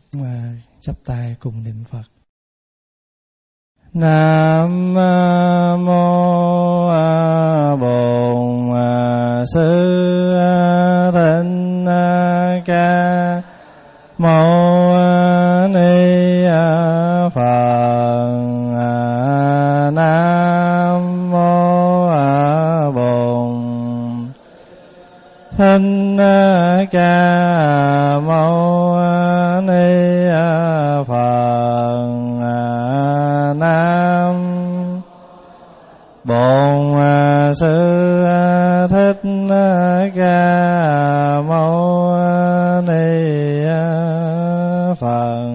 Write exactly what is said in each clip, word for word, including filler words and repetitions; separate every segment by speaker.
Speaker 1: À, chắp tay cùng niệm Phật. Nam mô Bổn Sư Thích Ca Mâu Ni Phật. Nam mô Bổn Thích Ca Mâu Ni Phật. Nam Bổn Sư Thích Ca Mâu Ni Phật.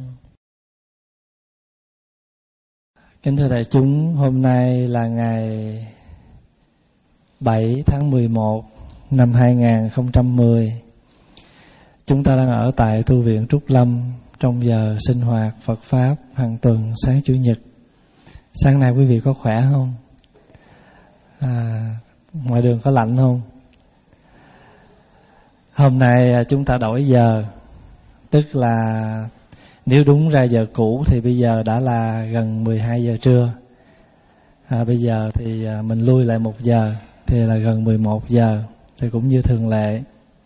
Speaker 1: Kính thưa đại chúng, hôm nay là ngày bảy tháng mười một năm hai nghìn không trăm mười. Chúng ta đang ở tại tu viện Trúc Lâm trong giờ sinh hoạt Phật Pháp hàng tuần sáng Chủ nhật. Sáng nay quý vị có khỏe không? À, ngoài đường có lạnh không? Hôm nay chúng ta đổi giờ, tức là nếu đúng ra giờ cũ thì bây giờ đã là gần mười hai giờ trưa. À, bây giờ thì mình lui lại một giờ thì là gần mười một giờ, thì cũng như thường lệ.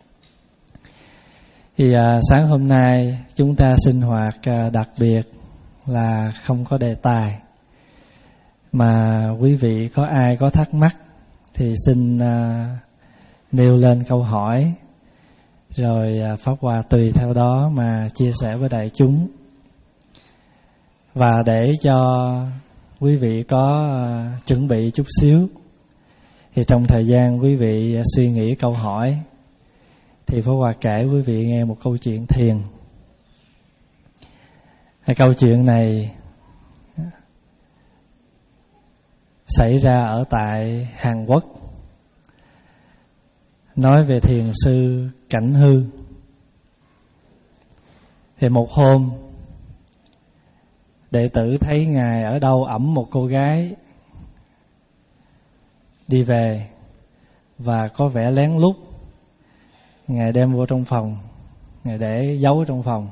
Speaker 1: Thì à, sáng hôm nay chúng ta sinh hoạt à, đặc biệt là không có đề tài, mà quý vị có ai có thắc mắc thì xin à, nêu lên câu hỏi, rồi à, Pháp Hòa tùy theo đó mà chia sẻ với đại chúng. Và để cho quý vị có à, chuẩn bị chút xíu, thì trong thời gian quý vị à, suy nghĩ câu hỏi, thì Pháp Hòa kể quý vị nghe một câu chuyện thiền. Cái câu chuyện này xảy ra ở tại Hàn Quốc, nói về thiền sư Cảnh Hư. Thì một hôm, đệ tử thấy ngài ở đâu ẵm một cô gái đi về, và có vẻ lén lút. Ngài đem vô trong phòng, Ngài để giấu trong phòng.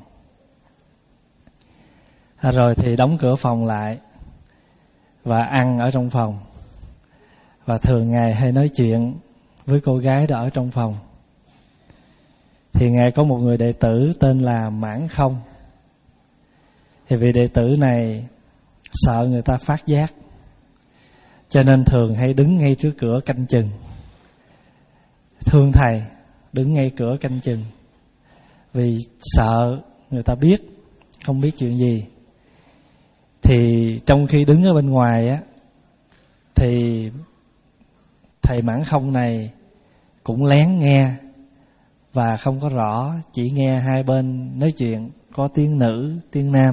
Speaker 1: À, rồi thì đóng cửa phòng lại và ăn ở trong phòng. Và thường Ngài hay nói chuyện với cô gái đó ở trong phòng. Thì Ngài có một người đệ tử tên là Mãn Không. Thì vị đệ tử này sợ người ta phát giác, cho nên thường hay đứng ngay trước cửa canh chừng. Thương thầy, đứng ngay cửa canh chừng, vì sợ người ta biết, không biết chuyện gì. Thì trong khi đứng ở bên ngoài á, thì thầy Mãn Không này cũng lén nghe, và không có rõ, chỉ nghe hai bên nói chuyện, có tiếng nữ, tiếng nam.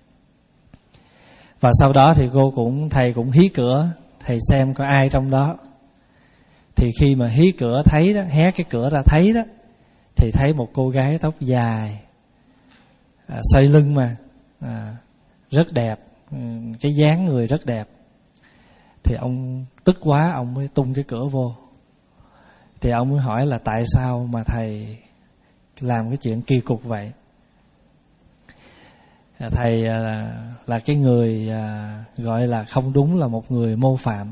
Speaker 1: Và sau đó thì cô cũng thầy cũng hí cửa, thầy xem có ai trong đó. Thì khi mà hí cửa thấy đó, hé cái cửa ra thấy đó, thì thấy một cô gái tóc dài, à, xoay lưng mà, à, rất đẹp, cái dáng người rất đẹp. Thì ông tức quá, ông mới tung cái cửa vô. Thì ông mới hỏi là tại sao mà thầy làm cái chuyện kỳ cục vậy. À, thầy à, là cái người à, gọi là không đúng là một người mô phạm.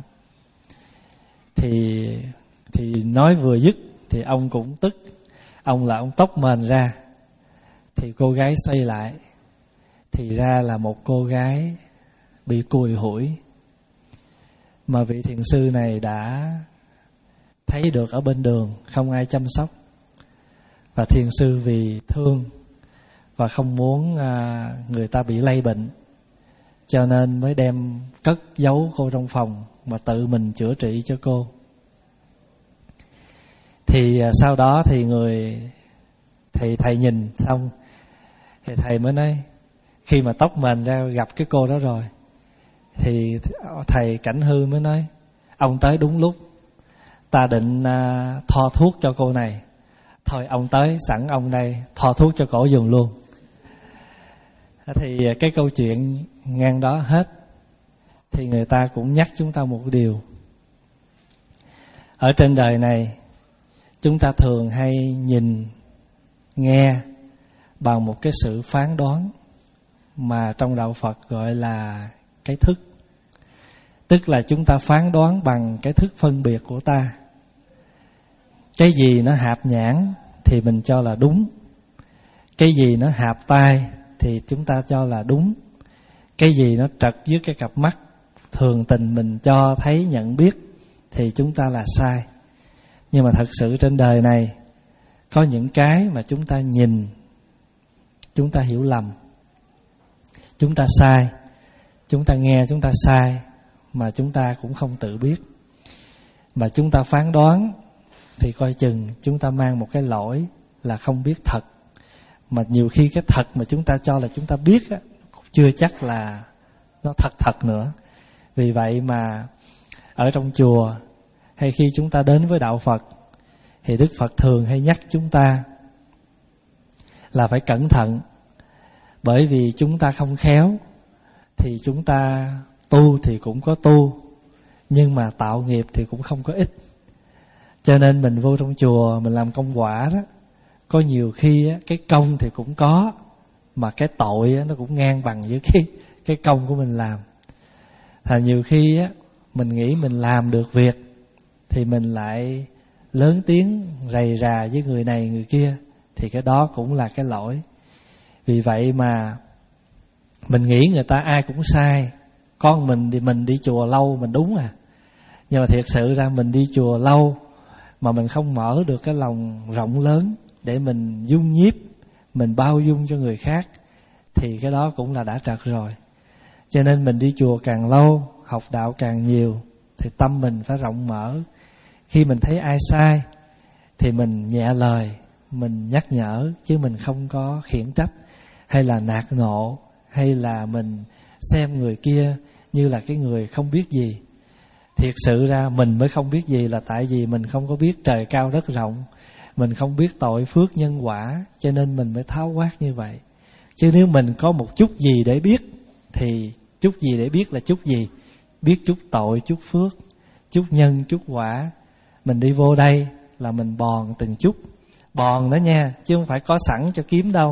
Speaker 1: Thì thì nói vừa dứt thì ông cũng tức. Ông là ông tóc mền ra. Thì cô gái xoay lại, thì ra là một cô gái bị cùi hủi, mà vị thiền sư này đã thấy được ở bên đường, không ai chăm sóc. Và thiền sư vì thương và không muốn à, người ta bị lây bệnh, cho nên mới đem cất giấu cô trong phòng mà tự mình chữa trị cho cô. Thì à, sau đó thì người thầy thầy nhìn xong, thì thầy mới nói, khi mà tóc mền ra gặp cái cô đó rồi, thì thầy Cảnh Hư mới nói, ông tới đúng lúc, ta định à, thoa thuốc cho cô này, thôi ông tới sẵn ông đây, thoa thuốc cho cổ dùng luôn. Thì cái câu chuyện ngang đó hết. Thì người ta cũng nhắc chúng ta một điều, ở trên đời này chúng ta thường hay nhìn, nghe bằng một cái sự phán đoán mà trong đạo Phật gọi là cái thức. Tức là chúng ta phán đoán bằng cái thức phân biệt của ta. Cái gì nó hạp nhãn thì mình cho là đúng. Cái gì nó hạp tai thì chúng ta cho là đúng. Cái gì nó trật dưới cái cặp mắt thường tình mình cho thấy nhận biết thì chúng ta là sai. Nhưng mà thật sự trên đời này có những cái mà chúng ta nhìn, chúng ta hiểu lầm, chúng ta sai, chúng ta nghe chúng ta sai mà chúng ta cũng không tự biết. Mà chúng ta phán đoán thì coi chừng chúng ta mang một cái lỗi là không biết thật. Mà nhiều khi cái thật mà chúng ta cho là chúng ta biết á, chưa chắc là nó thật thật nữa. Vì vậy mà ở trong chùa hay khi chúng ta đến với đạo Phật thì Đức Phật thường hay nhắc chúng ta là phải cẩn thận. Bởi vì chúng ta không khéo thì chúng ta tu thì cũng có tu, nhưng mà tạo nghiệp thì cũng không có ít. Cho nên mình vô trong chùa mình làm công quả đó, có nhiều khi á, cái công thì cũng có, mà cái tội á, nó cũng ngang bằng với cái, cái công của mình làm. Thành nhiều khi á, mình nghĩ mình làm được việc thì mình lại lớn tiếng rầy rà với người này người kia, thì cái đó cũng là cái lỗi. Vì vậy mà mình nghĩ người ta ai cũng sai, con mình thì mình đi chùa lâu mình đúng à. Nhưng mà thiệt sự ra mình đi chùa lâu mà mình không mở được cái lòng rộng lớn để mình dung nhiếp, mình bao dung cho người khác, thì cái đó cũng là đã trật rồi. Cho nên mình đi chùa càng lâu, học đạo càng nhiều, thì tâm mình phải rộng mở. Khi mình thấy ai sai thì mình nhẹ lời, mình nhắc nhở, chứ mình không có khiển trách hay là nạt nộ, hay là mình xem người kia như là cái người không biết gì. Thiệt sự ra mình mới không biết gì là tại vì mình không có biết trời cao đất rộng, mình không biết tội phước nhân quả, cho nên mình mới tháo quát như vậy. Chứ nếu mình có một chút gì để biết thì chút gì để biết là chút gì? Biết chút tội, chút phước, chút nhân, chút quả. Mình đi vô đây là mình bòn từng chút, bòn đó nha, chứ không phải có sẵn cho kiếm đâu.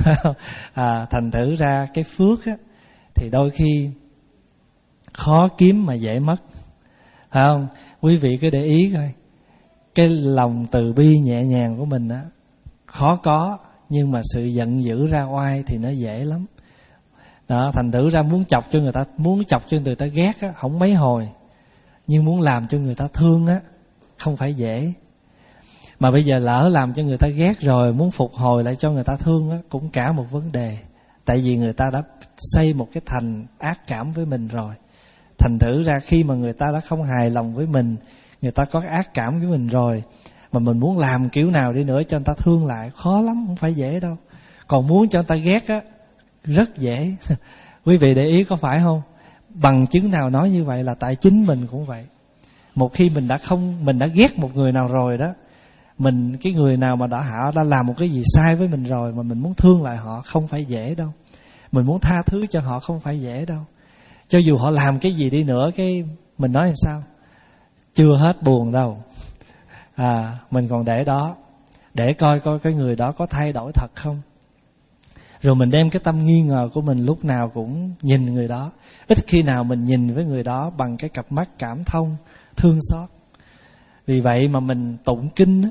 Speaker 1: à, Thành thử ra cái phước á, thì đôi khi khó kiếm mà dễ mất, phải không? Quý vị cứ để ý coi, cái lòng từ bi nhẹ nhàng của mình á, khó có, nhưng mà sự giận dữ ra oai thì nó dễ lắm. Đó, thành thử ra muốn chọc cho người ta, muốn chọc cho người ta ghét á, không mấy hồi. Nhưng muốn làm cho người ta thương á, không phải dễ. Mà bây giờ lỡ làm cho người ta ghét rồi, muốn phục hồi lại cho người ta thương á, cũng cả một vấn đề. Tại vì người ta đã xây một cái thành ác cảm với mình rồi. Thành thử ra khi mà người ta đã không hài lòng với mình, người ta có ác cảm với mình rồi, mà mình muốn làm kiểu nào đi nữa cho người ta thương lại, khó lắm, không phải dễ đâu. Còn muốn cho người ta ghét á, rất dễ. Quý vị để ý có phải không? Bằng chứng nào nói như vậy là tại chính mình cũng vậy. Một khi mình đã không, mình đã ghét một người nào rồi đó, mình cái người nào mà đã họ đã làm một cái gì sai với mình rồi, mà mình muốn thương lại họ không phải dễ đâu. Mình muốn tha thứ cho họ không phải dễ đâu. Cho dù họ làm cái gì đi nữa, cái mình nói làm sao? Chưa hết buồn đâu. À, mình còn để đó, để coi coi cái người đó có thay đổi thật không. Rồi mình đem cái tâm nghi ngờ của mình lúc nào cũng nhìn người đó. Ít khi nào mình nhìn với người đó bằng cái cặp mắt cảm thông, thương xót. Vì vậy mà mình tụng kinh á,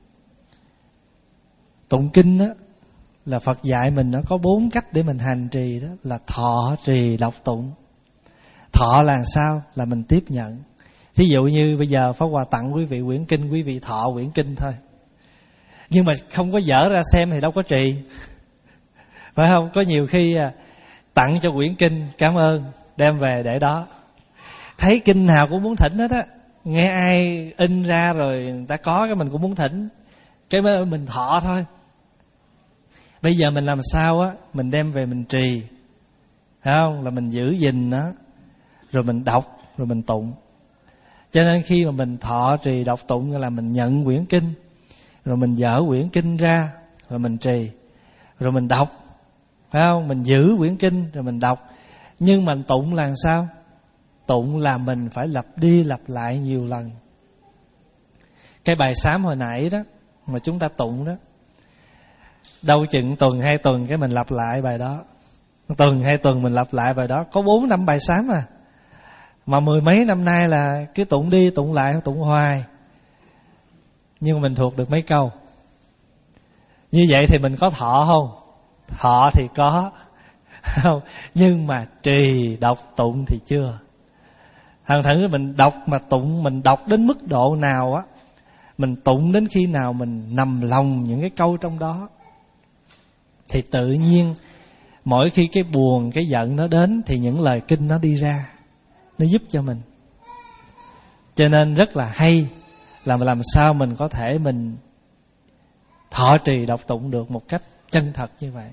Speaker 1: tụng kinh á là Phật dạy mình nó có bốn cách để mình hành trì đó, là thọ trì đọc tụng. Thọ là sao? Là mình tiếp nhận. Thí dụ như bây giờ Pháp Hòa tặng quý vị quyển kinh, quý vị thọ quyển kinh thôi. Nhưng mà không có dở ra xem thì đâu có trì. Phải không? Có nhiều khi à, tặng cho quyển kinh, cảm ơn, đem về để đó. Thấy kinh nào cũng muốn thỉnh hết á. Nghe ai in ra rồi người ta có cái mình cũng muốn thỉnh. Cái mình thọ thôi. Bây giờ mình làm sao á, mình đem về mình trì, phải không? Là mình giữ gìn nó, rồi mình đọc, rồi mình tụng. Cho nên khi mà mình thọ trì đọc tụng là mình nhận quyển kinh, rồi mình dở quyển kinh ra, rồi mình trì, rồi mình đọc, phải không? Mình giữ quyển kinh rồi mình đọc. Nhưng mình tụng là sao? Tụng là mình phải lặp đi lặp lại nhiều lần. Cái bài sám hồi nãy đó mà chúng ta tụng đó, đâu chừng tuần hai tuần cái mình lặp lại bài đó, tuần hai tuần mình lặp lại bài đó. Có bốn năm bài sám à, mà mười mấy năm nay là cứ tụng đi tụng lại tụng hoài. Nhưng mà mình thuộc được mấy câu. Như vậy thì mình có thọ không? Thọ thì có không? Nhưng mà trì đọc tụng thì chưa. Thành thử mình đọc mà tụng, mình đọc đến mức độ nào á, mình tụng đến khi nào mình nằm lòng những cái câu trong đó, thì tự nhiên mỗi khi cái buồn, cái giận nó đến thì những lời kinh nó đi ra, nó giúp cho mình. Cho nên rất là hay là làm sao mình có thể mình thọ trì đọc tụng được một cách chân thật như vậy.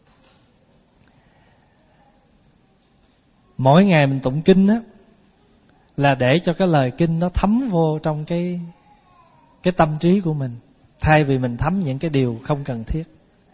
Speaker 1: Mỗi ngày mình tụng kinh á, là để cho cái lời kinh nó thấm vô trong cái cái tâm trí của mình, thay vì mình thấm những cái điều không cần thiết.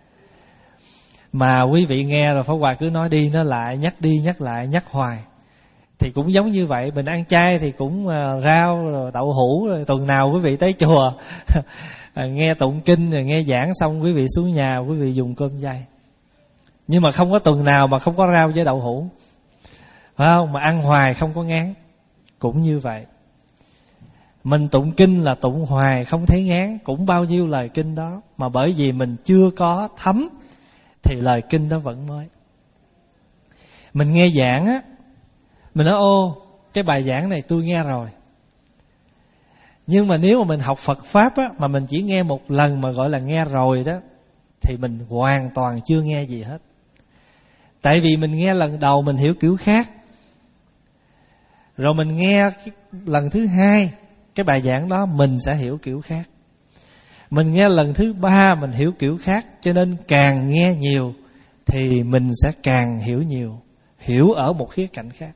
Speaker 1: Mà quý vị nghe rồi Pháp Hòa cứ nói đi nói lại, nhắc đi nhắc lại, nhắc hoài, thì cũng giống như vậy. Mình ăn chay thì cũng rau rồi đậu hũ, rồi tuần nào quý vị tới chùa nghe tụng kinh rồi nghe giảng xong quý vị xuống nhà quý vị dùng cơm chay. Nhưng mà không có tuần nào mà không có rau với đậu hũ, phải không? Mà ăn hoài không có ngán. Cũng như vậy, mình tụng kinh là tụng hoài không thấy ngán, cũng bao nhiêu lời kinh đó, mà bởi vì mình chưa có thấm thì lời kinh đó vẫn mới. Mình nghe giảng á, mình nói ô, cái bài giảng này tôi nghe rồi. Nhưng mà nếu mà mình học Phật Pháp á, mà mình chỉ nghe một lần mà gọi là nghe rồi đó, thì mình hoàn toàn chưa nghe gì hết. Tại vì mình nghe lần đầu mình hiểu kiểu khác, rồi mình nghe cái lần thứ hai cái bài giảng đó mình sẽ hiểu kiểu khác. Mình nghe lần thứ ba mình hiểu kiểu khác. Cho nên càng nghe nhiều thì mình sẽ càng hiểu nhiều, hiểu ở một khía cạnh khác.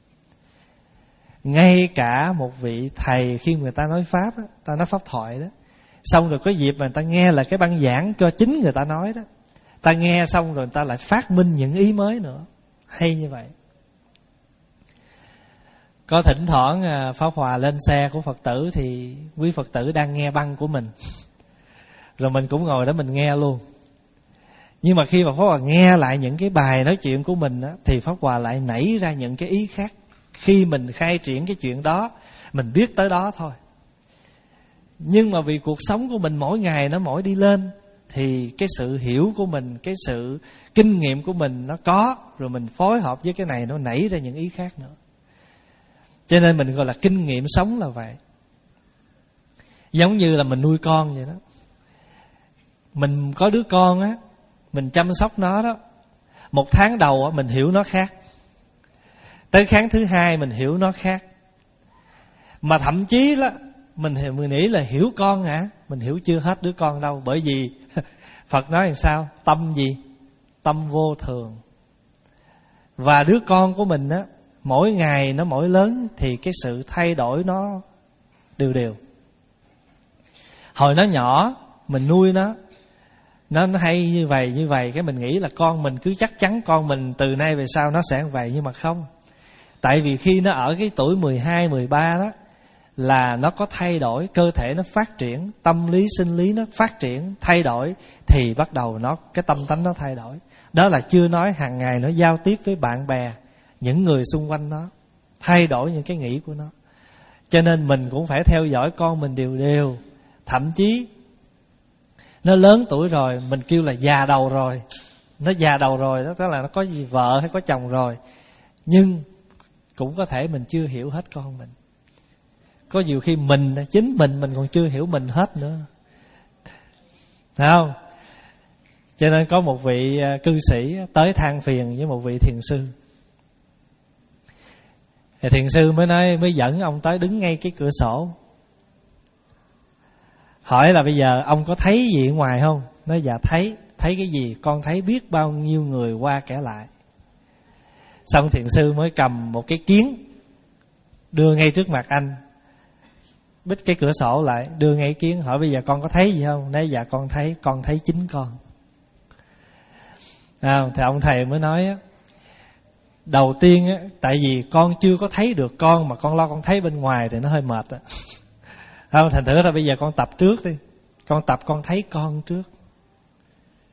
Speaker 1: Ngay cả một vị thầy khi người ta nói Pháp đó, ta nói Pháp thoại đó, xong rồi có dịp mà người ta nghe là cái băng giảng cho chính người ta nói đó, ta nghe xong rồi người ta lại phát minh những ý mới nữa. Hay như vậy. Có thỉnh thoảng Pháp Hòa lên xe của Phật tử thì quý Phật tử đang nghe băng của mình, rồi mình cũng ngồi đó mình nghe luôn. Nhưng mà khi mà Pháp Hòa nghe lại những cái bài nói chuyện của mình á, thì Pháp Hòa lại nảy ra những cái ý khác. Khi mình khai triển cái chuyện đó, mình biết tới đó thôi. Nhưng mà vì cuộc sống của mình mỗi ngày nó mỗi đi lên, thì cái sự hiểu của mình, cái sự kinh nghiệm của mình nó có, rồi mình phối hợp với cái này nó nảy ra những ý khác nữa. Cho nên mình gọi là kinh nghiệm sống là vậy. Giống như là mình nuôi con vậy đó. Mình có đứa con á, mình chăm sóc nó đó, một tháng đầu á, mình hiểu nó khác, tới tháng thứ hai mình hiểu nó khác. Mà thậm chí đó, mình, mình nghĩ là hiểu con hả? Mình hiểu chưa hết đứa con đâu. Bởi vì Phật nói làm sao? Tâm gì? Tâm vô thường. Và đứa con của mình á, mỗi ngày nó mỗi lớn thì cái sự thay đổi nó đều đều. Hồi nó nhỏ mình nuôi nó, nó nó hay như vậy như vậy, cái mình nghĩ là con mình cứ chắc chắn con mình từ nay về sau nó sẽ như vậy. Nhưng mà không. Tại vì khi nó ở cái tuổi mười hai, mười ba đó, là nó có thay đổi, cơ thể nó phát triển, tâm lý, sinh lý nó phát triển, thay đổi, thì bắt đầu nó cái tâm tánh nó thay đổi. Đó là chưa nói hàng ngày nó giao tiếp với bạn bè, những người xung quanh nó, thay đổi những cái nghĩ của nó. Cho nên mình cũng phải theo dõi con mình đều đều. Thậm chí nó lớn tuổi rồi, mình kêu là già đầu rồi, nó già đầu rồi đó, tức là nó có gì vợ hay có chồng rồi, nhưng cũng có thể mình chưa hiểu hết con mình. Có nhiều khi mình, chính mình, mình còn chưa hiểu mình hết nữa. Thấy không? Cho nên có một vị cư sĩ tới than phiền với một vị thiền sư. Thì thiền sư mới nói, mới dẫn ông tới đứng ngay cái cửa sổ, hỏi là bây giờ ông có thấy gì ở ngoài không? Nói dạ thấy. Thấy cái gì? Con thấy biết bao nhiêu người qua kẻ lại. Xong thiền sư mới cầm một cái kiến đưa ngay trước mặt anh, bít cái cửa sổ lại, đưa ngay kiến, hỏi bây giờ con có thấy gì không? Nói dạ con thấy, con thấy chính con. À, thì ông thầy mới nói á, đầu tiên á, tại vì con chưa có thấy được con, mà con lo con thấy bên ngoài thì nó hơi mệt á. Không, thành thử ra bây giờ con tập trước đi, con tập con thấy con trước.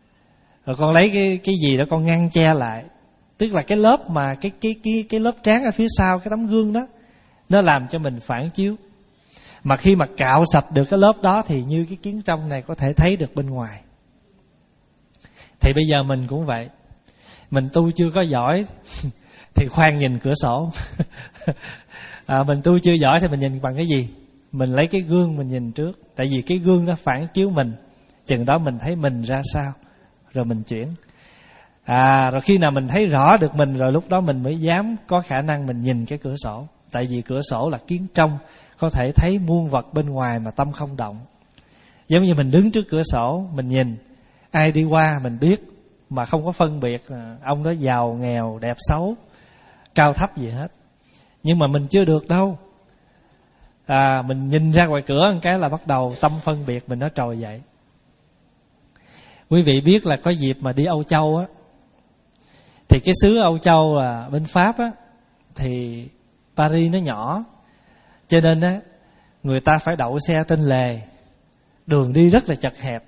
Speaker 1: rồi con lấy cái cái gì đó con ngăn che lại. Tức là cái lớp mà cái cái cái cái lớp trán ở phía sau cái tấm gương đó, nó làm cho mình phản chiếu. Mà khi mà cạo sạch được cái lớp đó thì như cái kiến trong này có thể thấy được bên ngoài. Thì bây giờ mình cũng vậy. Mình tu chưa có giỏi thì khoan nhìn cửa sổ. à, Mình tu chưa giỏi thì mình nhìn bằng cái gì? Mình lấy cái gương mình nhìn trước. Tại vì cái gương nó phản chiếu mình, chừng đó mình thấy mình ra sao, rồi mình chuyển. À, rồi khi nào mình thấy rõ được mình, rồi lúc đó mình mới dám có khả năng mình nhìn cái cửa sổ. Tại vì cửa sổ là kiến trong, có thể thấy muôn vật bên ngoài mà tâm không động. Giống như mình đứng trước cửa sổ, mình nhìn ai đi qua mình biết, mà không có phân biệt ông đó giàu nghèo, đẹp xấu, cao thấp gì hết. Nhưng mà mình chưa được đâu. à, Mình nhìn ra ngoài cửa một cái là bắt đầu tâm phân biệt mình nó trồi dậy. Quý vị biết là có dịp mà đi Âu Châu á, thì cái xứ Âu Châu là bên Pháp á, thì Paris nó nhỏ, cho nên á người ta phải đậu xe trên lề, đường đi rất là chật hẹp,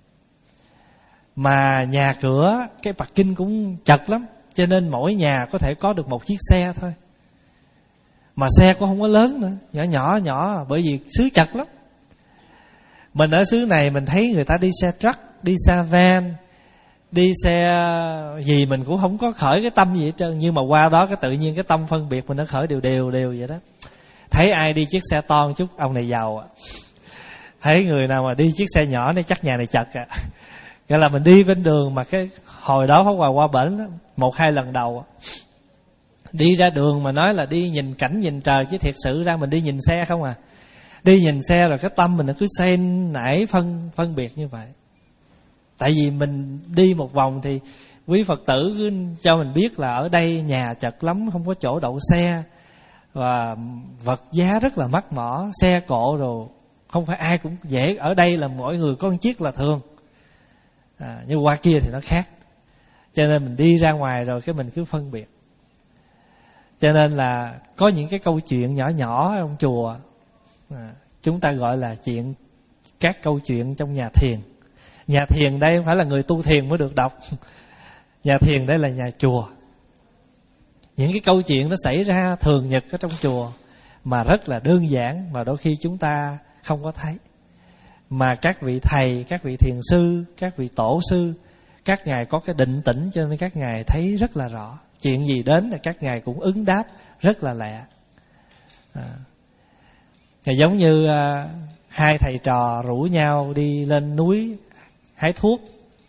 Speaker 1: mà nhà cửa cái parking cũng chật lắm, cho nên mỗi nhà có thể có được một chiếc xe thôi. Mà xe cũng không có lớn nữa, nhỏ nhỏ nhỏ, bởi vì xứ chật lắm. Mình ở xứ này mình thấy người ta đi xe truck, đi xe van, đi xe gì mình cũng không có khởi cái tâm gì hết trơn. Nhưng mà qua đó cái tự nhiên cái tâm phân biệt mình nó khởi đều đều đều vậy đó. Thấy ai đi chiếc xe to một chút, ông này giàu à. Thấy người nào mà đi chiếc xe nhỏ này chắc nhà này chật à. Gọi là mình đi bên đường mà cái hồi đó Pháp Hòa qua bển đó, một hai lần đầu đi ra đường mà nói là đi nhìn cảnh nhìn trời, chứ thiệt sự ra mình đi nhìn xe không à. Đi nhìn xe rồi cái tâm mình nó cứ xen nảy phân phân biệt như vậy. Tại vì mình đi một vòng thì quý Phật tử cứ cho mình biết là ở đây nhà chật lắm, không có chỗ đậu xe, và vật giá rất là mắc mỏ, xe cộ rồi không phải ai cũng dễ. Ở đây là mỗi người có một chiếc là thường, à, nhưng qua kia thì nó khác. Cho nên mình đi ra ngoài rồi cái mình cứ phân biệt. Cho nên là có những cái câu chuyện nhỏ nhỏ ở trong chùa, à, chúng ta gọi là chuyện, các câu chuyện trong nhà thiền. Nhà thiền đây không phải là người tu thiền mới được đọc. Nhà thiền đây là nhà chùa. Những cái câu chuyện nó xảy ra thường nhật ở trong chùa, mà rất là đơn giản, mà đôi khi chúng ta không có thấy. Mà các vị thầy, các vị thiền sư, các vị tổ sư, các ngài có cái định tĩnh, cho nên các ngài thấy rất là rõ. Chuyện gì đến là các ngài cũng ứng đáp rất là lẹ. à. Giống như à, hai thầy trò rủ nhau đi lên núi hái thuốc.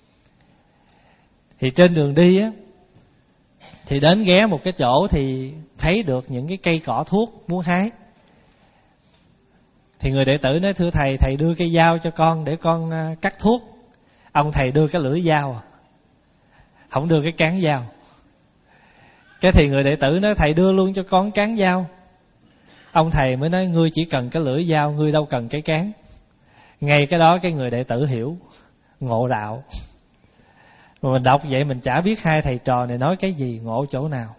Speaker 1: Thì trên đường đi á, thì đến ghé một cái chỗ thì thấy được những cái cây cỏ thuốc muốn hái. Thì người đệ tử nói: thưa thầy, thầy đưa cây dao cho con để con cắt thuốc. Ông thầy đưa cái lưỡi dao, không đưa cái cán dao. Cái thì người đệ tử nói: thầy đưa luôn cho con cán dao. Ông thầy mới nói: ngươi chỉ cần cái lưỡi dao, ngươi đâu cần cái cán. Ngay cái đó cái người đệ tử hiểu, ngộ đạo. Mà mình đọc vậy mình chả biết hai thầy trò này nói cái gì, ngộ chỗ nào.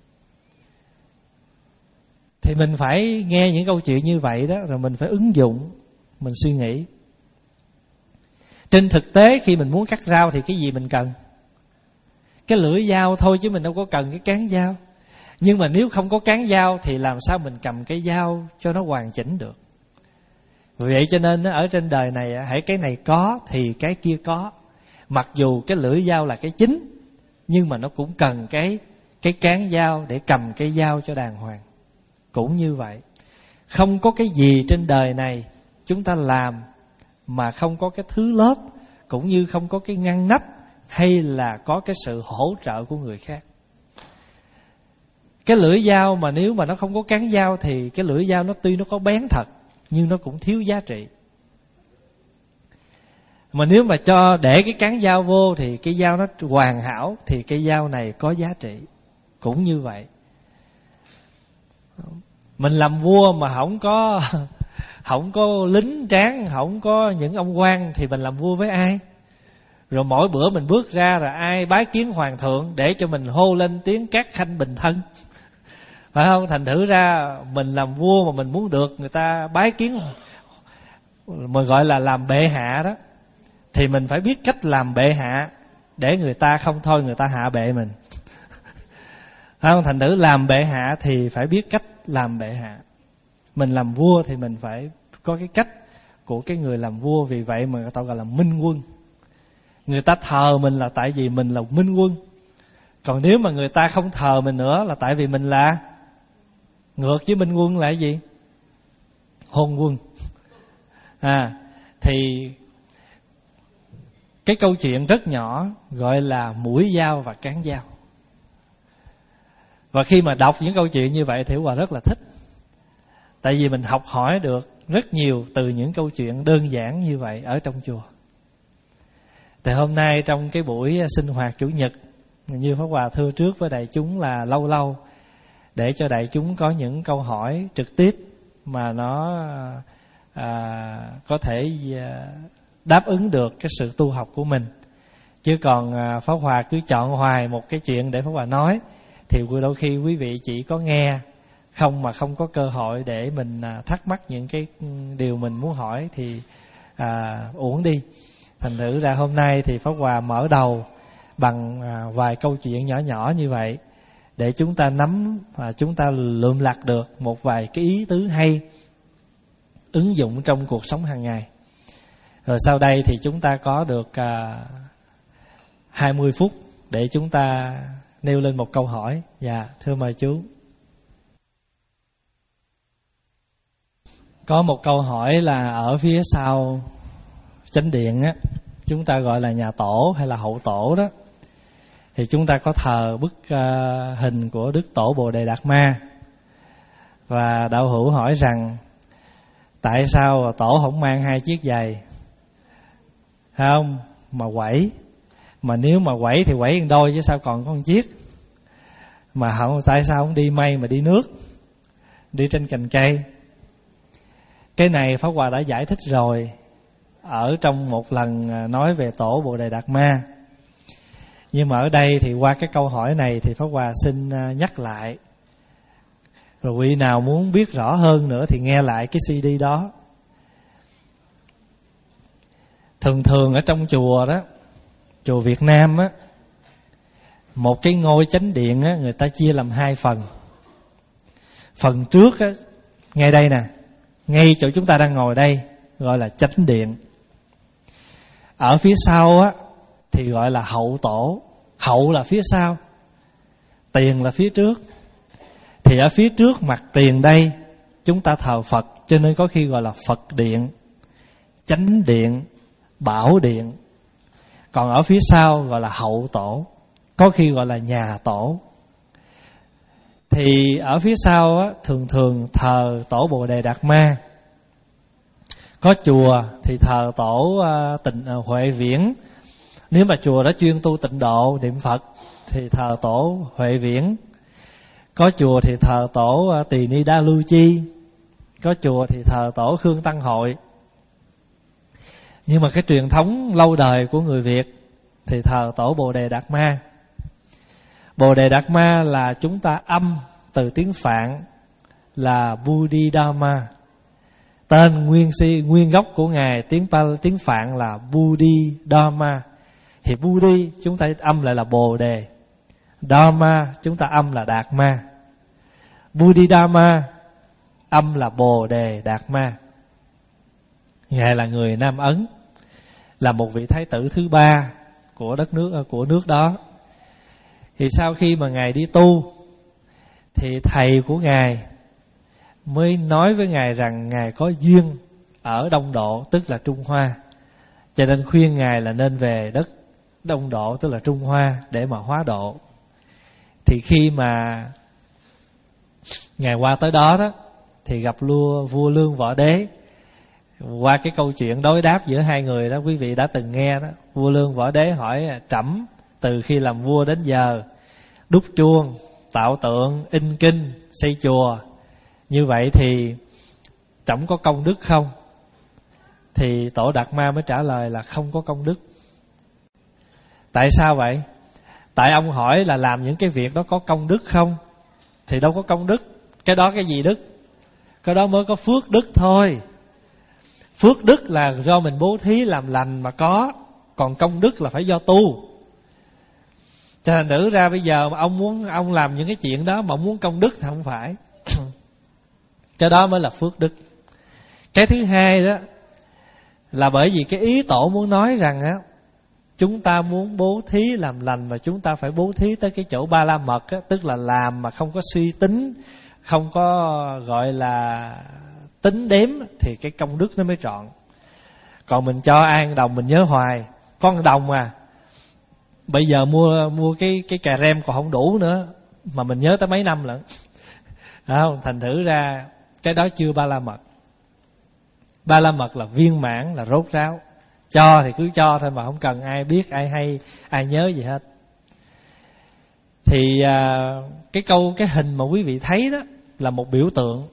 Speaker 1: Thì mình phải nghe những câu chuyện như vậy đó, rồi mình phải ứng dụng, mình suy nghĩ. Trên thực tế khi mình muốn cắt rau thì cái gì mình cần? Cái lưỡi dao thôi, chứ mình đâu có cần cái cán dao. Nhưng mà nếu không có cán dao thì làm sao mình cầm cái dao cho nó hoàn chỉnh được? Vì vậy cho nên ở trên đời này, hãy cái này có thì cái kia có. Mặc dù cái lưỡi dao là cái chính, nhưng mà nó cũng cần cái cái cán dao để cầm cái dao cho đàng hoàng. Cũng như vậy, không có cái gì trên đời này chúng ta làm mà không có cái thứ lớp, cũng như không có cái ngăn nắp hay là có cái sự hỗ trợ của người khác. Cái lưỡi dao mà nếu mà nó không có cán dao thì cái lưỡi dao nó tuy nó có bén thật, nhưng nó cũng thiếu giá trị. Mà nếu mà cho để cái cán dao vô thì cái dao nó hoàn hảo, thì cái dao này có giá trị. Cũng như vậy, mình làm vua mà không có không có lính tráng, không có những ông quan thì mình làm vua với ai? Rồi mỗi bữa mình bước ra rồi ai bái kiến hoàng thượng để cho mình hô lên tiếng các khanh bình thân, phải không? Thành thử ra mình làm vua mà mình muốn được người ta bái kiến, mà gọi là làm bệ hạ đó, thì mình phải biết cách làm bệ hạ để người ta không thôi người ta hạ bệ mình. Không, thành thử làm bệ hạ thì phải biết cách làm bệ hạ. Mình làm vua thì mình phải có cái cách của cái người làm vua. Vì vậy mà người ta gọi là minh quân. Người ta thờ mình là tại vì mình là minh quân. Còn nếu mà người ta không thờ mình nữa là tại vì mình là ngược với minh quân là cái gì? Hôn quân. À, thì cái câu chuyện rất nhỏ gọi là mũi dao và cán dao. Và khi mà đọc những câu chuyện như vậy thì Hòa rất là thích. Tại vì mình học hỏi được rất nhiều từ những câu chuyện đơn giản như vậy ở trong chùa. Thì hôm nay trong cái buổi sinh hoạt Chủ nhật, như Pháp Hòa thưa trước với đại chúng là lâu lâu để cho đại chúng có những câu hỏi trực tiếp mà nó à, có thể đáp ứng được cái sự tu học của mình. Chứ còn à, Pháp Hòa cứ chọn hoài một cái chuyện để Pháp Hòa nói thì đôi khi quý vị chỉ có nghe không mà không có cơ hội để mình à, thắc mắc những cái điều mình muốn hỏi thì à, uổng đi. Thành thử ra hôm nay thì Pháp Hòa mở đầu bằng à, vài câu chuyện nhỏ nhỏ như vậy để chúng ta nắm và chúng ta lượm lặt được một vài cái ý tứ hay ứng dụng trong cuộc sống hàng ngày. Rồi sau đây thì chúng ta có được à, hai mươi phút để chúng ta nêu lên một câu hỏi. Dạ, thưa mời chú. Có một câu hỏi là ở phía sau chánh điện á, chúng ta gọi là nhà tổ hay là hậu tổ đó, thì chúng ta có thờ bức uh, hình của Đức Tổ Bồ Đề Đạt Ma. Và đạo hữu hỏi rằng tại sao tổ không mang hai chiếc giày không mà quẩy, mà nếu mà quẩy thì quẩy một đôi chứ sao còn có một chiếc, mà không, tại sao không đi mây mà đi nước, đi trên cành cây. Cái này Pháp Hòa đã giải thích rồi ở trong một lần nói về Tổ Bồ Đề Đạt Ma. Nhưng mà ở đây thì qua cái câu hỏi này thì Pháp Hòa xin nhắc lại. Rồi quý nào muốn biết rõ hơn nữa thì nghe lại cái xê đê đó. Thường thường ở trong chùa đó, chùa Việt Nam á, một cái ngôi chánh điện á, người ta chia làm hai phần. Phần trước á, ngay đây nè, ngay chỗ chúng ta đang ngồi đây, gọi là chánh điện. Ở phía sau á thì gọi là hậu tổ. Hậu là phía sau, tiền là phía trước. Thì ở phía trước mặt tiền đây chúng ta thờ Phật, cho nên có khi gọi là Phật điện, chánh điện, bảo điện. Còn ở phía sau gọi là hậu tổ, có khi gọi là nhà tổ. Thì ở phía sau á, thường thường thờ Tổ Bồ Đề Đạt Ma. Có chùa thì thờ tổ uh, tịnh uh, Huệ Viễn. Nếu mà chùa đó chuyên tu tịnh độ niệm Phật thì thờ tổ Huệ Viễn. Có chùa thì thờ tổ uh, Tỳ Ni Đa Lưu Chi. Có chùa thì thờ tổ Khương Tăng Hội. Nhưng mà cái truyền thống lâu đời của người Việt thì thờ tổ Bồ Đề Đạt Ma. Bồ Đề Đạt Ma là chúng ta âm từ tiếng Phạn là Bodhidharma. Tên nguyên si nguyên gốc của ngài tiếng tiếng Phạn là Bodhidharma. Thì Bodhi chúng ta âm lại là Bồ Đề, Dharma chúng ta âm là Đạt Ma. Bodhidharma âm là Bồ Đề Đạt Ma. Ngài là người Nam Ấn, là một vị thái tử thứ ba của đất nước của nước đó. Thì sau khi mà ngài đi tu thì thầy của ngài mới nói với ngài rằng ngài có duyên ở Đông Độ, tức là Trung Hoa, cho nên khuyên ngài là nên về đất Đông Độ, tức là Trung Hoa, để mà hóa độ. Thì khi mà ngài qua tới đó đó thì gặp vua vua Lương Võ Đế. Qua cái câu chuyện đối đáp giữa hai người đó, quý vị đã từng nghe đó. Vua Lương Võ Đế hỏi: trẫm từ khi làm vua đến giờ đúc chuông, tạo tượng, in kinh, xây chùa, như vậy thì trẫm có công đức không? Thì Tổ Đạt Ma mới trả lời là không có công đức. Tại sao vậy? Tại ông hỏi là làm những cái việc đó có công đức không? Thì đâu có công đức. Cái đó cái gì đức? Cái đó mới có phước đức thôi. Phước đức là do mình bố thí làm lành mà có. Còn công đức là phải do tu. Cho thành thử ra bây giờ mà ông muốn ông làm những cái chuyện đó mà ông muốn công đức thì không phải. Cái đó mới là phước đức. Cái thứ hai đó là bởi vì cái ý tổ muốn nói rằng á, chúng ta muốn bố thí làm lành mà chúng ta phải bố thí tới cái chỗ ba la mật á, tức là làm mà không có suy tính, không có gọi là tính đếm thì cái công đức nó mới trọn. Còn mình cho ai một đồng mình nhớ hoài, có một đồng à, bây giờ mua mua cái cái cà rem còn không đủ nữa mà mình nhớ tới mấy năm lận. Không, thành thử ra cái đó chưa ba la mật. Ba la mật là viên mãn, là rốt ráo. Cho thì cứ cho thôi mà không cần ai biết, ai hay, ai nhớ gì hết. Thì à, cái câu, cái hình mà quý vị thấy đó là một biểu tượng.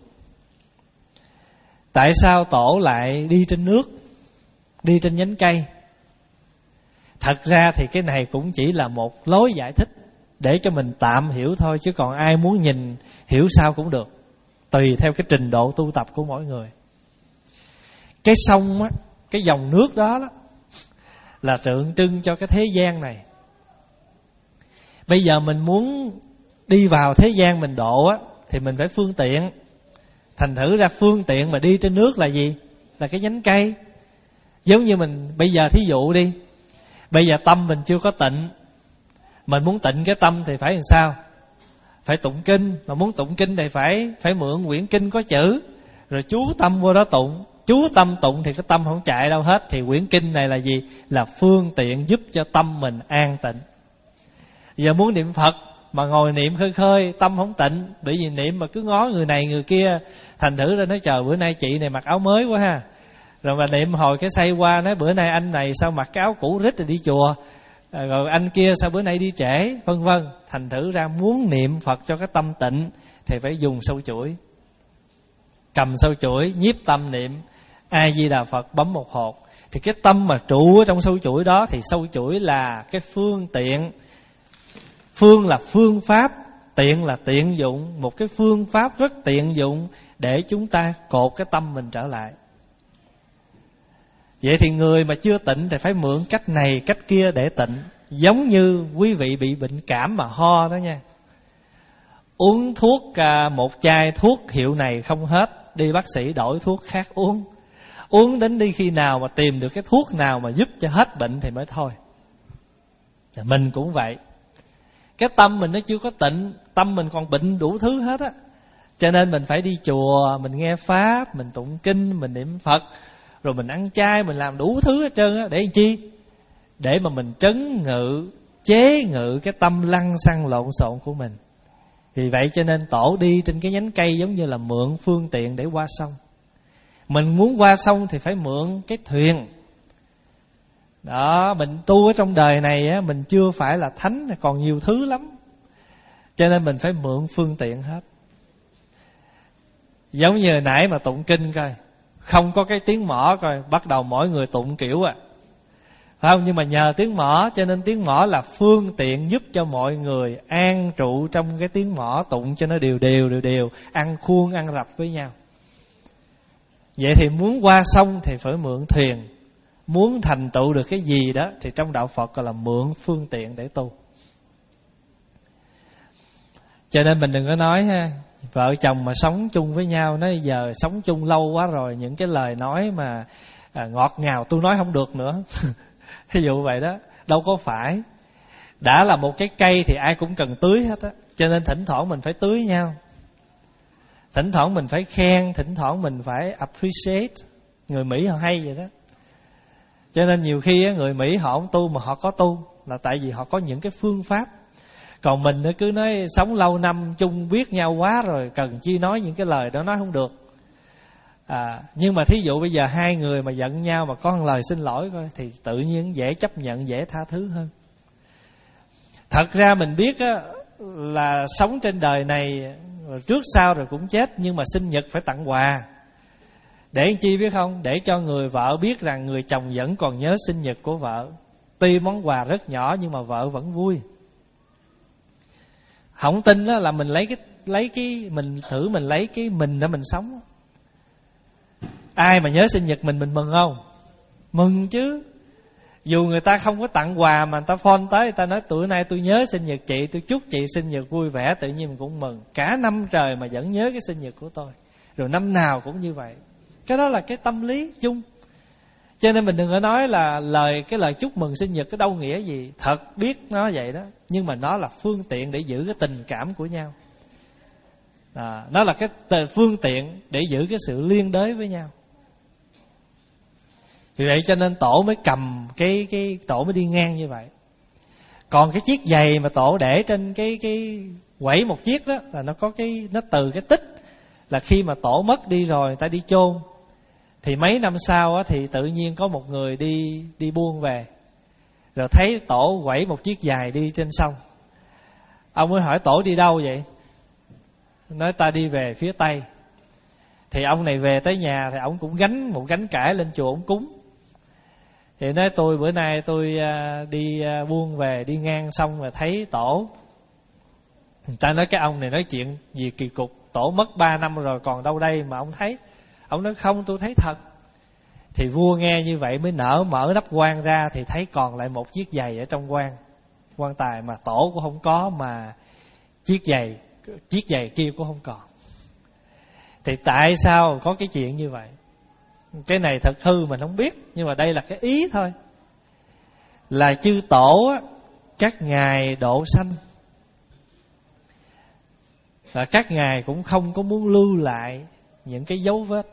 Speaker 1: Tại sao tổ lại đi trên nước, đi trên nhánh cây? Thật ra thì cái này cũng chỉ là một lối giải thích để cho mình tạm hiểu thôi, chứ còn ai muốn nhìn hiểu sao cũng được, tùy theo cái trình độ tu tập của mỗi người. Cái sông á, cái dòng nước đó, đó là tượng trưng cho cái thế gian này. Bây giờ mình muốn đi vào thế gian mình độ á, thì mình phải phương tiện. Thành thử ra phương tiện mà đi trên nước là gì? Là cái nhánh cây. Giống như mình bây giờ thí dụ đi, bây giờ tâm mình chưa có tịnh, mình muốn tịnh cái tâm thì phải làm sao? Phải tụng kinh. Mà muốn tụng kinh thì phải phải mượn quyển kinh có chữ, rồi chú tâm vô đó tụng. Chú tâm tụng thì cái tâm không chạy đâu hết. Thì quyển kinh này là gì? Là phương tiện giúp cho tâm mình an tịnh. Giờ muốn niệm Phật mà ngồi niệm khơi khơi, tâm không tịnh, bởi vì niệm mà cứ ngó người này người kia, thành thử ra nói trời bữa nay chị này mặc áo mới quá ha. Rồi mà niệm hồi cái say qua, nói bữa nay anh này sao mặc cái áo cũ rít rồi đi chùa, rồi anh kia sao bữa nay đi trễ, vân vân. Thành thử ra muốn niệm Phật cho cái tâm tịnh thì phải dùng sâu chuỗi. Cầm sâu chuỗi, nhiếp tâm niệm A Di Đà Phật, bấm một hột. Thì cái tâm mà trụ ở trong sâu chuỗi đó, thì sâu chuỗi là cái phương tiện. Phương là phương pháp, tiện là tiện dụng. Một cái phương pháp rất tiện dụng để chúng ta cột cái tâm mình trở lại. Vậy thì người mà chưa tịnh thì phải mượn cách này cách kia để tịnh. Giống như quý vị bị bệnh cảm mà ho đó nha, uống thuốc, một chai thuốc hiệu này không hết, đi bác sĩ đổi thuốc khác uống. Uống đến đi khi nào mà tìm được cái thuốc nào mà giúp cho hết bệnh thì mới thôi. Mình cũng vậy. Cái tâm mình nó chưa có tịnh, tâm mình còn bệnh đủ thứ hết á. Cho nên mình phải đi chùa, mình nghe Pháp, mình tụng kinh, mình niệm Phật, rồi mình ăn chay, mình làm đủ thứ hết trơn á. Để làm chi? Để mà mình trấn ngự, chế ngự cái tâm lăng xăng lộn xộn của mình. Vì vậy cho nên tổ đi trên cái nhánh cây giống như là mượn phương tiện để qua sông. Mình muốn qua sông thì phải mượn cái thuyền. Đó, mình tu ở trong đời này á, mình chưa phải là thánh, còn nhiều thứ lắm. Cho nên mình phải mượn phương tiện hết. Giống như hồi nãy mà tụng kinh coi, không có cái tiếng mõ coi, bắt đầu mỗi người tụng kiểu à, phải không? Nhưng mà nhờ tiếng mõ, cho nên tiếng mõ là phương tiện giúp cho mọi người an trụ trong cái tiếng mõ tụng cho nó đều đều đều đều, ăn khuôn ăn rập với nhau. Vậy thì muốn qua sông thì phải mượn thuyền. Muốn thành tựu được cái gì đó thì trong đạo Phật gọi là mượn phương tiện để tu. Cho nên mình đừng có nói ha, vợ chồng mà sống chung với nhau, nói giờ sống chung lâu quá rồi, những cái lời nói mà à, ngọt ngào tôi nói không được nữa. Ví dụ vậy đó. Đâu có phải. Đã là một cái cây thì ai cũng cần tưới hết á. Cho nên thỉnh thoảng mình phải tưới nhau, thỉnh thoảng mình phải khen, thỉnh thoảng mình phải appreciate. Người Mỹ họ hay vậy đó. Cho nên nhiều khi á, người Mỹ họ không tu mà họ có tu, là tại vì họ có những cái phương pháp. Còn mình cứ nói sống lâu năm chung biết nhau quá rồi, cần chi nói những cái lời đó, nói không được. À, nhưng mà thí dụ bây giờ hai người mà giận nhau mà có một lời xin lỗi coi, thì tự nhiên dễ chấp nhận, dễ tha thứ hơn. Thật ra mình biết á, là sống trên đời này trước sau rồi cũng chết, nhưng mà sinh nhật phải tặng quà. Để chi biết không? Để cho người vợ biết rằng người chồng vẫn còn nhớ sinh nhật của vợ. Tuy món quà rất nhỏ nhưng mà vợ vẫn vui. Không tin đó là mình lấy cái lấy cái mình thử mình lấy cái mình để mình sống. Ai mà nhớ sinh nhật mình mình mừng không? Mừng chứ. Dù người ta không có tặng quà mà người ta phone tới, người ta nói bữa nay tôi nhớ sinh nhật chị, tôi chúc chị sinh nhật vui vẻ, tự nhiên mình cũng mừng. Cả năm trời mà vẫn nhớ cái sinh nhật của tôi, rồi năm nào cũng như vậy. Cái đó là cái tâm lý chung. Cho nên mình đừng có nói là lời cái lời chúc mừng sinh nhật cái đâu nghĩa gì. Thật biết nó vậy đó, nhưng mà nó là phương tiện để giữ cái tình cảm của nhau. À, nó là cái phương tiện để giữ cái sự liên đới với nhau. Vì vậy cho nên tổ mới cầm cái cái tổ mới đi ngang như vậy. Còn cái chiếc giày mà tổ để trên cái cái quẩy một chiếc đó là nó có cái nó từ cái tích là khi mà tổ mất đi rồi người ta đi chôn, thì mấy năm sau á, thì tự nhiên có một người đi đi buôn về, rồi thấy tổ quẩy một chiếc giày đi trên sông. Ông mới hỏi tổ đi đâu vậy? Nói ta đi về phía Tây. Thì ông này về tới nhà thì ông cũng gánh một gánh cải lên chùa ông cúng. Thì nói tôi bữa nay tôi đi buôn về, đi ngang sông và thấy tổ. Người ta nói cái ông này nói chuyện gì kỳ cục, tổ mất ba năm rồi còn đâu đây mà ông thấy. Ông nói không, tôi thấy thật. Thì vua nghe như vậy mới nở mở nắp quan ra, thì thấy còn lại một chiếc giày ở trong quan quan tài mà tổ cũng không có, mà chiếc giày chiếc giày kia cũng không còn. Thì tại sao có cái chuyện như vậy? Cái này thật hư mình không biết, nhưng mà đây là cái ý thôi. Là chư tổ á, các ngài độ sanh, và các ngài cũng không có muốn lưu lại những cái dấu vết.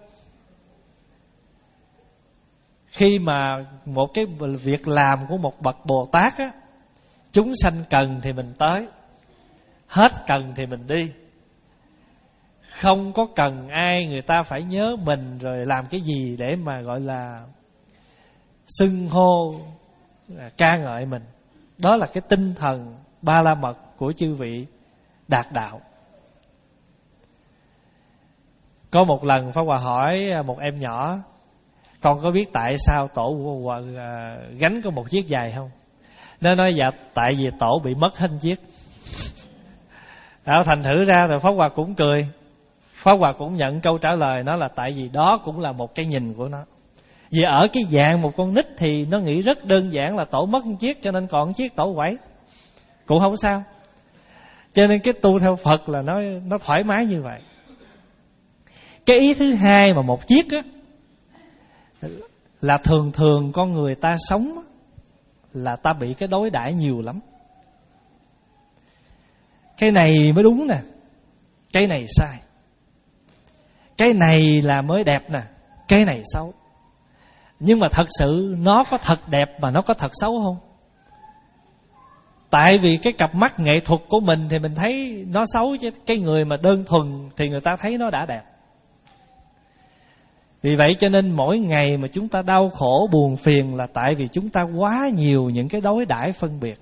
Speaker 1: Khi mà một cái việc làm của một bậc Bồ Tát á, chúng sanh cần thì mình tới, hết cần thì mình đi. Không có cần ai người ta phải nhớ mình rồi làm cái gì để mà gọi là xưng hô, ca ngợi mình. Đó là cái tinh thần ba la mật của chư vị đạt đạo. Có một lần Pháp Hòa hỏi một em nhỏ: con có biết tại sao tổ gánh có một chiếc giày không? Nó nói dạ tại vì tổ bị mất hết chiếc. Đó, thành thử ra rồi Pháp Hòa cũng cười. Pháp Hòa cũng nhận câu trả lời nó là tại vì đó cũng là một cái nhìn của nó. Vì ở cái dạng một con nít thì nó nghĩ rất đơn giản là tổ mất một chiếc cho nên còn một chiếc tổ quẩy, cũng không sao. Cho nên cái tu theo Phật là nó nó thoải mái như vậy. Cái ý thứ hai mà một chiếc á, là thường thường con người ta sống là ta bị cái đối đãi nhiều lắm. Cái này mới đúng nè, cái này sai. Cái này là mới đẹp nè, cái này xấu. Nhưng mà thật sự nó có thật đẹp mà nó có thật xấu không? Tại vì cái cặp mắt nghệ thuật của mình thì mình thấy nó xấu, chứ cái người mà đơn thuần thì người ta thấy nó đã đẹp. Vì vậy cho nên mỗi ngày mà chúng ta đau khổ buồn phiền là tại vì chúng ta quá nhiều những cái đối đãi phân biệt.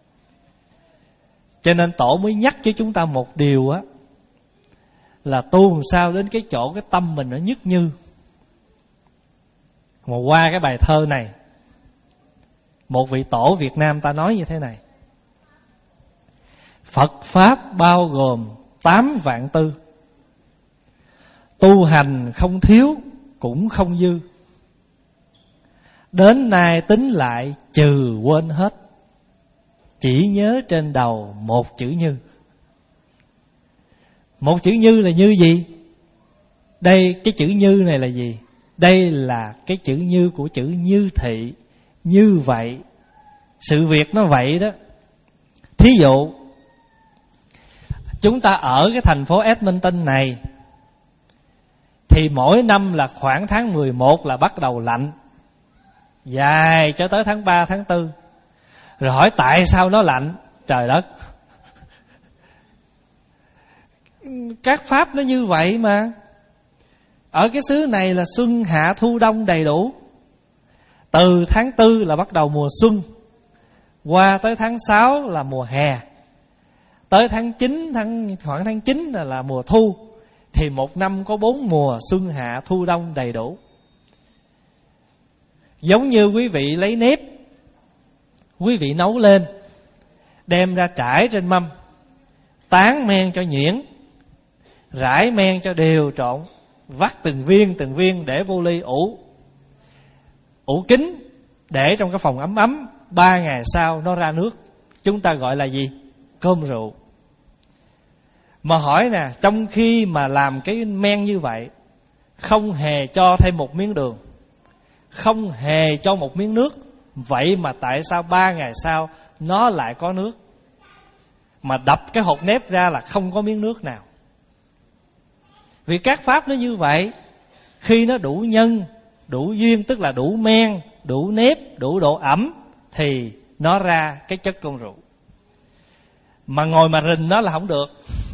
Speaker 1: Cho nên tổ mới nhắc cho chúng ta một điều á, là tu làm sao đến cái chỗ cái tâm mình nó nhất như. Mà qua cái bài thơ này, một vị tổ Việt Nam ta nói như thế này: Phật Pháp bao gồm tám vạn tư, tu hành không thiếu cũng không dư, đến nay tính lại trừ quên hết, chỉ nhớ trên đầu một chữ như. Một chữ như là như gì? Đây, cái chữ như này là gì? Đây là cái chữ như của chữ như thị, như vậy. Sự việc nó vậy đó. Thí dụ, chúng ta ở cái thành phố Edmonton này, thì mỗi năm là khoảng tháng mười một là bắt đầu lạnh, dài cho tới tháng ba, tháng tư. Rồi hỏi tại sao nó lạnh? Trời đất, các pháp nó như vậy mà. Ở cái xứ này là xuân hạ thu đông đầy đủ. Từ tháng tư là bắt đầu mùa xuân, qua tới tháng sáu là mùa hè, tới tháng chín, tháng, khoảng tháng chín là, là mùa thu. Thì một năm có bốn mùa xuân hạ thu đông đầy đủ. Giống như quý vị lấy nếp, quý vị nấu lên, đem ra trải trên mâm, tán men cho nhuyễn, rải men cho đều trộn, vắt từng viên từng viên để vô ly ủ. Ủ kín để trong cái phòng ấm ấm, ba ngày sau nó ra nước, chúng ta gọi là gì? Cơm rượu. Mà hỏi nè, trong khi mà làm cái men như vậy, không hề cho thêm một miếng đường, không hề cho một miếng nước, vậy mà tại sao ba ngày sau nó lại có nước? Mà đập cái hột nếp ra là không có miếng nước nào. Vì các pháp nó như vậy, khi nó đủ nhân, đủ duyên, tức là đủ men, đủ nếp, đủ độ ẩm, thì nó ra cái chất cơm rượu. Mà ngồi mà rình nó là không được.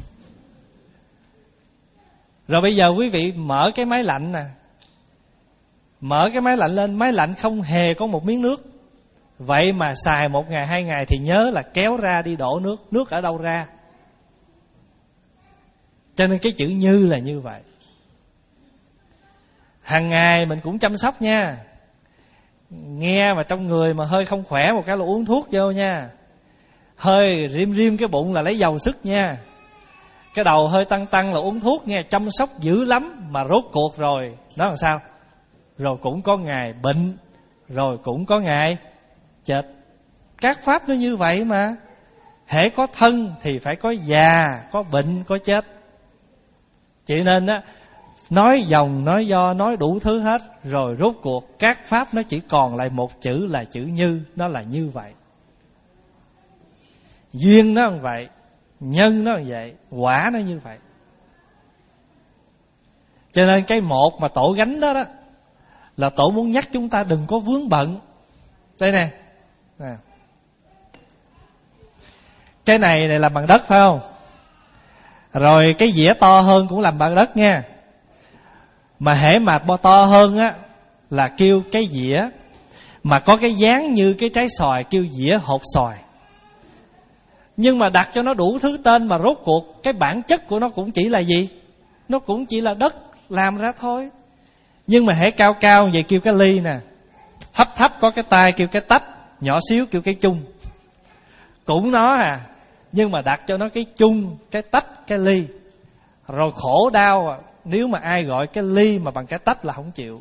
Speaker 1: Rồi bây giờ quý vị mở cái máy lạnh nè, mở cái máy lạnh lên, máy lạnh không hề có một miếng nước. Vậy mà xài một ngày, hai ngày thì nhớ là kéo ra đi đổ nước. Nước ở đâu ra? Cho nên cái chữ như là như vậy. Hàng ngày mình cũng chăm sóc nha. Nghe mà trong người mà hơi không khỏe một cái là uống thuốc vô nha. Hơi rim rim cái bụng là lấy dầu sức nha. Cái đầu hơi tăng tăng là uống thuốc nha. Chăm sóc dữ lắm. Mà rốt cuộc rồi nó làm sao? Rồi cũng có ngày bệnh, rồi cũng có ngày chết. Các pháp nó như vậy mà. Hễ có thân thì phải có già, có bệnh, có chết. Chỉ nên á, nói dòng, nói do, nói đủ thứ hết. Rồi rốt cuộc các pháp nó chỉ còn lại một chữ là chữ như. Nó là như vậy. Duyên nó như vậy, nhân nó như vậy, quả nó như vậy. Cho nên cái một mà tổ gánh đó đó là tổ muốn nhắc chúng ta đừng có vướng bận. Đây nè, nè. Cái này này làm bằng đất phải không? Rồi cái dĩa to hơn cũng làm bằng đất nha. Mà hễ mà to hơn á là kêu cái dĩa mà có cái dáng như cái trái xoài kêu dĩa hột xoài. Nhưng mà đặt cho nó đủ thứ tên mà rốt cuộc cái bản chất của nó cũng chỉ là gì? Nó cũng chỉ là đất làm ra thôi. Nhưng mà hễ cao cao vậy kêu cái ly nè, thấp thấp có cái tai kêu cái tách, nhỏ xíu kêu cái chung. Cũng nó à, nhưng mà đặt cho nó cái chung, cái tách, cái ly. Rồi khổ đau à, nếu mà ai gọi cái ly mà bằng cái tách là không chịu.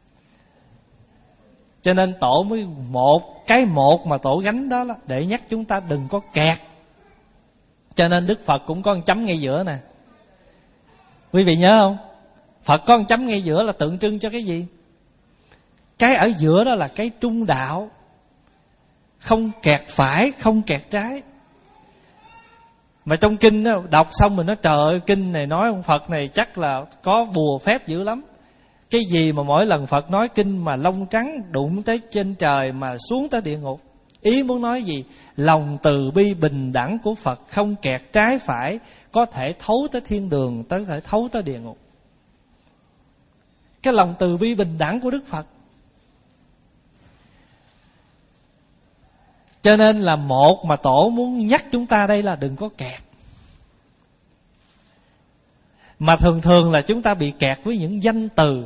Speaker 1: Cho nên tổ mới một, cái một mà tổ gánh đó là để nhắc chúng ta đừng có kẹt. Cho nên Đức Phật cũng có một chấm ngay giữa nè. Quý vị nhớ không? Phật có một chấm ngay giữa là tượng trưng cho cái gì? Cái ở giữa đó là cái trung đạo. Không kẹt phải, không kẹt trái. Mà trong kinh đó, đọc xong mình nói trời ơi, kinh này nói ông Phật này chắc là có bùa phép dữ lắm. Cái gì mà mỗi lần Phật nói kinh mà lông trắng đụng tới trên trời mà xuống tới địa ngục. Ý muốn nói gì? Lòng từ bi bình đẳng của Phật không kẹt trái phải, có thể thấu tới thiên đường, có thể thấu tới địa ngục. Cái lòng từ bi bình đẳng của Đức Phật. Cho nên là một mà tổ muốn nhắc chúng ta đây là đừng có kẹt. Mà thường thường là chúng ta bị kẹt với những danh từ.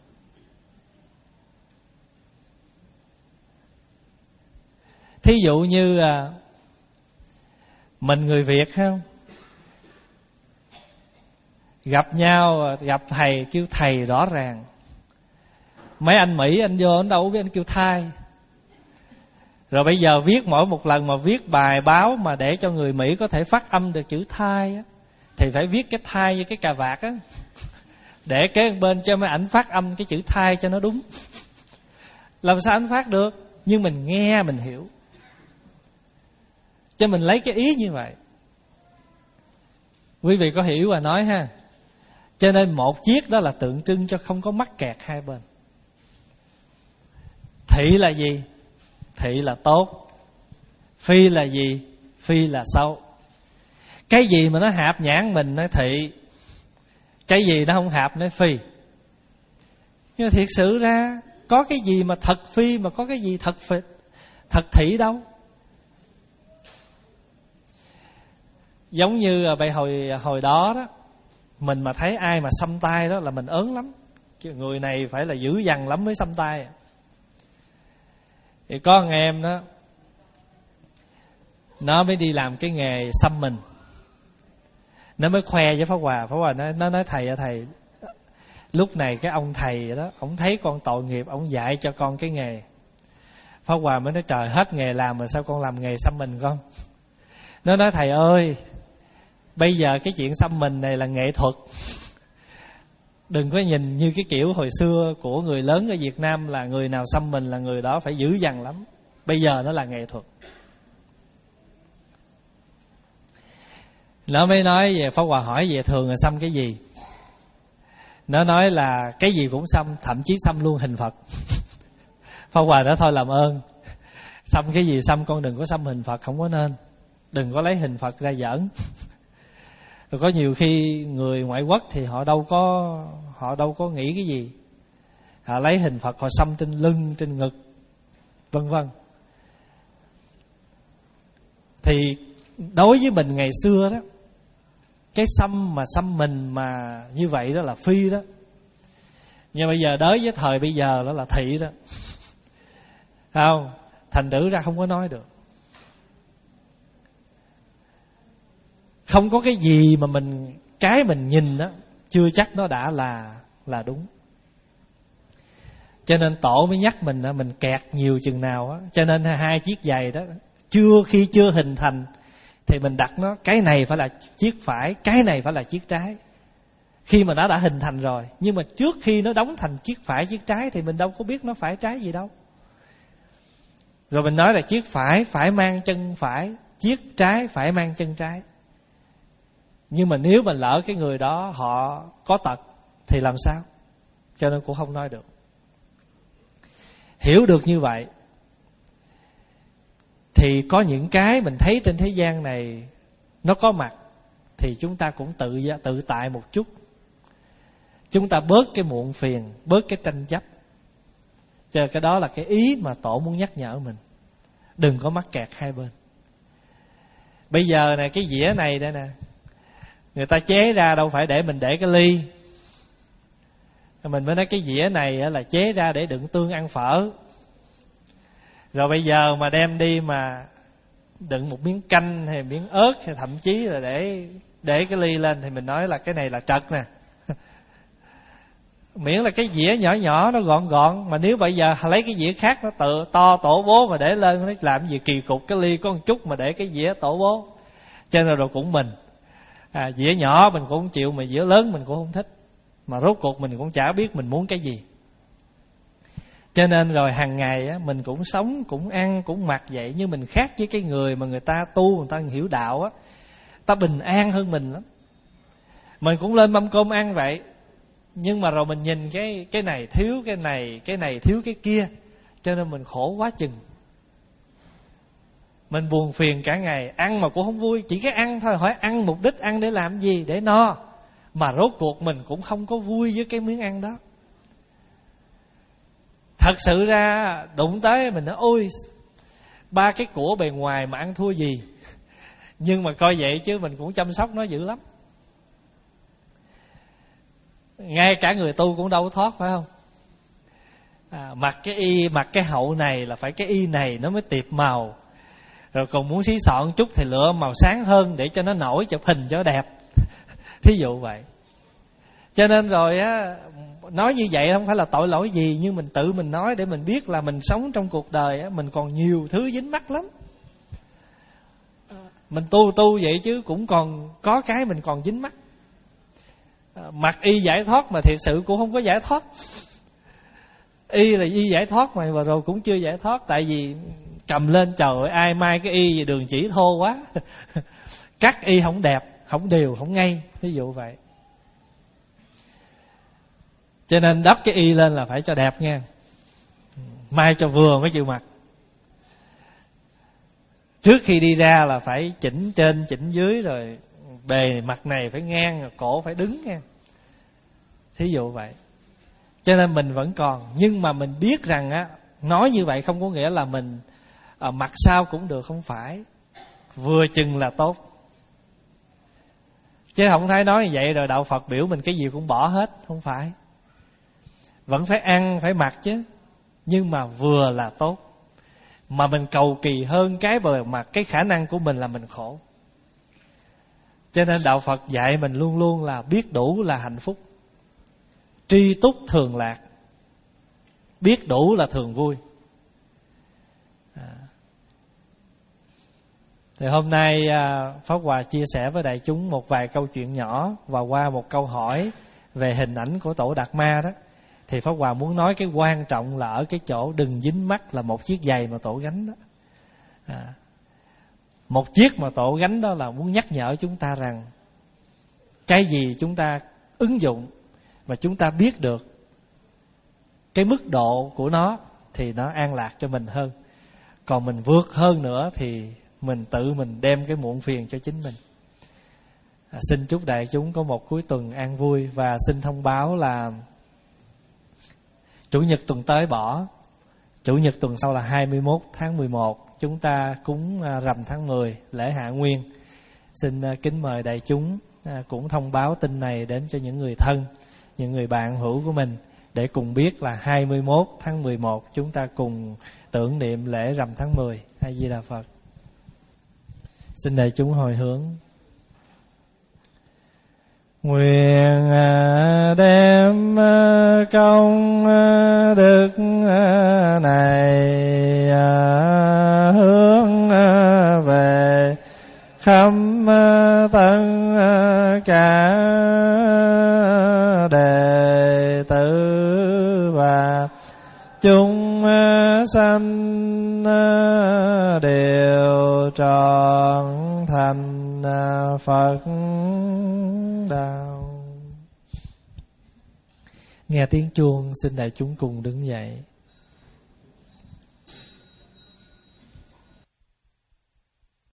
Speaker 1: Thí dụ như à, mình người Việt không? Gặp nhau, gặp thầy kêu thầy rõ ràng. Mấy anh Mỹ anh vô anh đâu biết anh kêu thai. Rồi bây giờ viết mỗi một lần mà viết bài báo mà để cho người Mỹ có thể phát âm được chữ thai á, thì phải viết cái thai như cái cà vạt á, để kế bên cho mấy ảnh phát âm cái chữ thai cho nó đúng. Làm sao anh phát được? Nhưng mình nghe mình hiểu. Cho mình lấy cái ý như vậy. Quý vị có hiểu và nói ha. Cho nên một chiếc đó là tượng trưng cho không có mắc kẹt hai bên. Thị là gì? Thị là tốt. Phi là gì? Phi là xấu. Cái gì mà nó hạp nhãn mình nói thị, cái gì nó không hạp nói phi. Nhưng mà thiệt sự ra có cái gì mà thật phi, mà có cái gì thật phì, thật thị đâu. Giống như bài hồi hồi đó đó, mình mà thấy ai mà xăm tay đó là mình ớn lắm. Người này phải là dữ dằn lắm mới xăm tay. Thì có anh em đó, nó mới đi làm cái nghề xăm mình. Nó mới khoe với Pháp Hòa. Pháp Hòa nó, nó nói thầy ơi thầy, lúc này cái ông thầy đó, ông thấy con tội nghiệp, ông dạy cho con cái nghề. Pháp Hòa mới nói trời, hết nghề làm mà sao con làm nghề xăm mình con? Nó nói thầy ơi, bây giờ cái chuyện xăm mình này là nghệ thuật. Đừng có nhìn như cái kiểu hồi xưa của người lớn ở Việt Nam là người nào xăm mình là người đó phải dữ dằn lắm. Bây giờ nó là nghệ thuật. Nó mới nói về, Pháp Hòa hỏi về thường là xăm cái gì? Nó nói là cái gì cũng xăm, thậm chí xăm luôn hình Phật. Pháp Hòa nói thôi làm ơn, xăm cái gì xăm, con đừng có xăm hình Phật, không có nên. Đừng có lấy hình Phật ra giỡn. Rồi có nhiều khi người ngoại quốc thì họ đâu có họ đâu có nghĩ cái gì, họ lấy hình Phật họ xăm trên lưng, trên ngực, vân vân. Thì đối với mình ngày xưa đó, cái xăm mà xăm mình mà như vậy đó là phi đó. Nhưng bây giờ đối với thời bây giờ đó là thị đó, không? Thành thử ra không có nói được. Không có cái gì mà mình cái mình nhìn đó chưa chắc nó đã là là đúng. Cho nên tổ mới nhắc mình mình kẹt nhiều chừng nào á. Cho nên hai chiếc giày đó, chưa khi chưa hình thành thì mình đặt nó, cái này phải là chiếc phải, cái này phải là chiếc trái. Khi mà nó đã hình thành rồi, nhưng mà trước khi nó đóng thành chiếc phải chiếc trái thì mình đâu có biết nó phải trái gì đâu. Rồi mình nói là chiếc phải phải mang chân phải, chiếc trái phải mang chân trái. Nhưng mà nếu mà lỡ cái người đó họ có tật thì làm sao? Cho nên cũng không nói được. Hiểu được như vậy thì có những cái mình thấy trên thế gian này nó có mặt thì chúng ta cũng tự tự tại một chút. Chúng ta bớt cái muộn phiền, bớt cái tranh chấp. Cho nên cái đó là cái ý mà tổ muốn nhắc nhở mình. Đừng có mắc kẹt hai bên. Bây giờ này, cái dĩa này đây nè, người ta chế ra đâu phải để mình để cái ly. Mình mới nói cái dĩa này là chế ra để đựng tương ăn phở. Rồi bây giờ mà đem đi mà đựng một miếng canh hay miếng ớt, hay thậm chí là để để cái ly lên thì mình nói là cái này là trật nè. Miễn là cái dĩa nhỏ nhỏ nó gọn gọn. Mà nếu bây giờ lấy cái dĩa khác nó tự to tổ bố mà để lên, nó làm gì kỳ cục, cái ly có một chút mà để cái dĩa tổ bố. Cho nên rồi cũng mình à, dĩa nhỏ mình cũng không chịu, mà dĩa lớn mình cũng không thích. Mà rốt cuộc mình cũng chả biết mình muốn cái gì. Cho nên rồi hàng ngày á, mình cũng sống, cũng ăn, cũng mặc vậy. Nhưng mình khác với cái người mà người ta tu, người ta hiểu đạo á, ta bình an hơn mình lắm. Mình cũng lên mâm cơm ăn vậy. Nhưng mà rồi mình nhìn cái cái này thiếu cái này, cái này thiếu cái kia, cho nên mình khổ quá chừng. Mình buồn phiền cả ngày, ăn mà cũng không vui. Chỉ cái ăn thôi, hỏi ăn mục đích ăn để làm gì? Để no. Mà rốt cuộc mình cũng không có vui với cái miếng ăn đó. Thật sự ra đụng tới mình nói ôi, ba cái của bề ngoài mà ăn thua gì. Nhưng mà coi vậy chứ mình cũng chăm sóc nó dữ lắm. Ngay cả người tu cũng đâu có thoát, phải không? À, mặc cái y, mặc cái hậu này là phải cái y này nó mới tiệp màu. Rồi còn muốn xí xọn chút thì lựa màu sáng hơn để cho nó nổi, chụp hình cho đẹp. Thí dụ vậy. Cho nên rồi á, nói như vậy không phải là tội lỗi gì, nhưng mình tự mình nói để mình biết là mình sống trong cuộc đời á, mình còn nhiều thứ dính mắc lắm. Mình tu tu vậy chứ cũng còn có cái mình còn dính mắc. Mặc y giải thoát mà thiệt sự cũng không có giải thoát. Y là y giải thoát mà và rồi cũng chưa giải thoát. Tại vì cầm lên trời ơi, ai mai cái y về đường chỉ thô quá. Cắt y không đẹp, không đều, không ngay. Ví dụ vậy. Cho nên đắp cái y lên là phải cho đẹp nha. Mai cho vừa mới chịu mặc. Trước khi đi ra là phải chỉnh trên chỉnh dưới, rồi bề mặt này phải ngang, rồi cổ phải đứng nha. Thí dụ vậy. Cho nên mình vẫn còn. Nhưng mà mình biết rằng á, nói như vậy không có nghĩa là mình à, mặc sao cũng được, không phải. Vừa chừng là tốt. Chứ không thấy nói như vậy rồi đạo Phật biểu mình cái gì cũng bỏ hết. Không phải. Vẫn phải ăn, phải mặc chứ. Nhưng mà vừa là tốt. Mà mình cầu kỳ hơn cái bề mặt, cái khả năng của mình là mình khổ. Cho nên đạo Phật dạy mình luôn luôn là biết đủ là hạnh phúc. Tri túc thường lạc. Biết đủ là thường vui. Thì hôm nay Pháp Hòa chia sẻ với đại chúng một vài câu chuyện nhỏ, và qua một câu hỏi về hình ảnh của Tổ Đạt Ma đó, thì Pháp Hòa muốn nói cái quan trọng là ở cái chỗ đừng dính mắc là một chiếc giày mà Tổ gánh đó. À, một chiếc mà Tổ gánh đó là muốn nhắc nhở chúng ta rằng cái gì chúng ta ứng dụng và chúng ta biết được cái mức độ của nó thì nó an lạc cho mình hơn. Còn mình vượt hơn nữa thì mình tự mình đem cái muộn phiền cho chính mình. À, xin chúc đại chúng có một cuối tuần an vui, và xin thông báo là Chủ nhật tuần tới bỏ, Chủ nhật tuần sau là hai mươi mốt tháng mười một, chúng ta cúng rằm tháng mười, lễ Hạ Nguyên. Xin kính mời đại chúng cũng thông báo tin này đến cho những người thân, những người bạn hữu của mình, để cùng biết là hai mươi mốt tháng mười một chúng ta cùng tưởng niệm lễ rằm tháng mười. A Di Đà Phật. Xin đại chúng hồi hướng. Nguyện đem công đức này hướng về khắp tất cả đệ tử và chúng sanh đều trọn thành Phật đạo. Nghe tiếng chuông, xin đại chúng cùng đứng dậy.